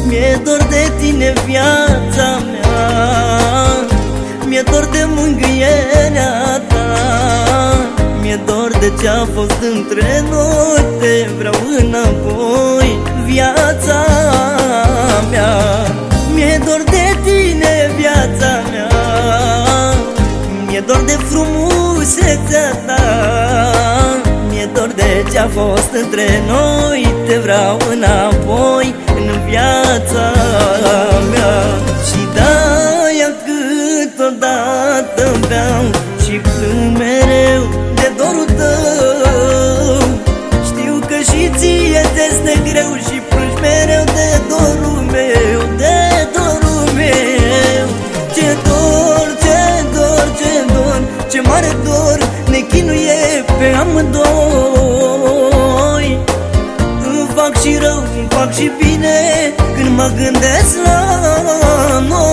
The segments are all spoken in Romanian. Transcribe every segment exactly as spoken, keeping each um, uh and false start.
Mi-e dor de tine, viața mea, mi-e dor de mângâierea ta, mi-e dor de ce-a fost între noi. Te vreau înapoi, viața mea. Mi-e dor de tine, viața mea, mi-e dor de frumusețea ta, mi-e dor de ce-a fost între noi. Te vreau înapoi în viața mea. Și de-aia câteodată beau și plâng mereu de dorul tău. Știu că și ție ți-este greu și plângi mereu de dorul meu, de dorul meu. Ce dor, ce dor, ce dor, ce mare dor ne chinuie pe amândoi. Îmi fac și rău, îmi fac și bine când mă gândesc la noi.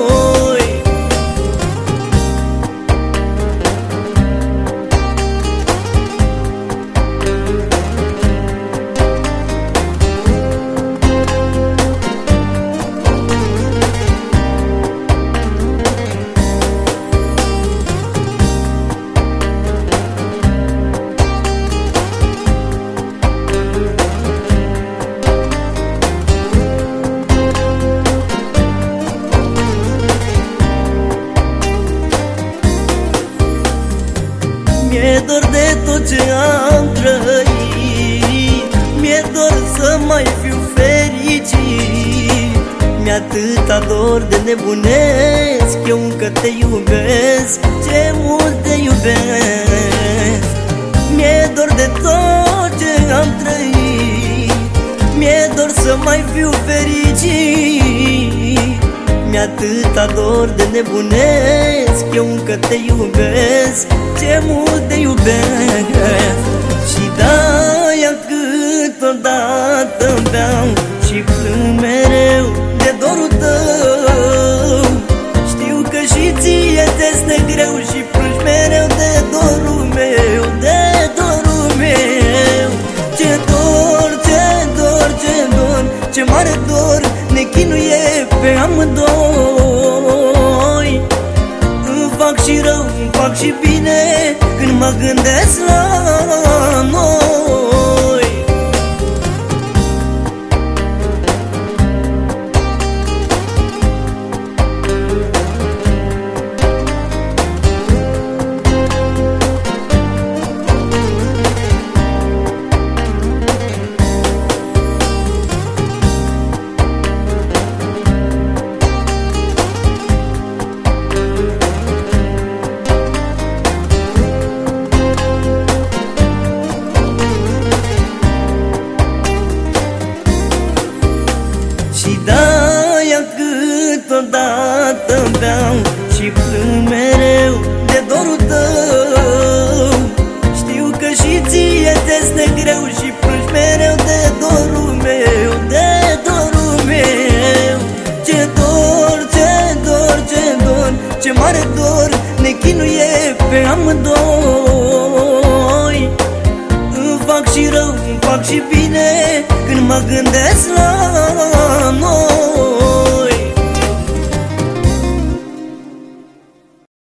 Mi-e dor de tot ce am trăit, mi-e dor să mai fiu fericit. Mi-e atâta dor de nebunesc, eu încă te iubesc, ce mult te iubesc. Mi-e dor de tot ce am trăit, mi-e dor să mai fiu fericit. Mi-e atâta dor de nebunesc, eu încă te iubesc, ce mult te iubesc. Și de-aia câteodată beau și plâng mereu de dorul tău. Știu că și ție ți-este greu și plângi mereu de dorul meu, de dorul meu. Ce dor, ce dor, ce dor, ce mare dor ne chinuie pe amândoi. Îmi fac și rău, îmi fac și bine când mă gândesc la noi. Și de-aia câteodată beau și plâng mereu de dorul tău. Știu că și ție ți-este greu și plângi mereu de dorul meu, de dorul meu. Ce dor, ce dor, ce dor, ce mare dor ne chinuie pe amândoi. Îmi fac și rău, îmi fac și bine când mă gândesc la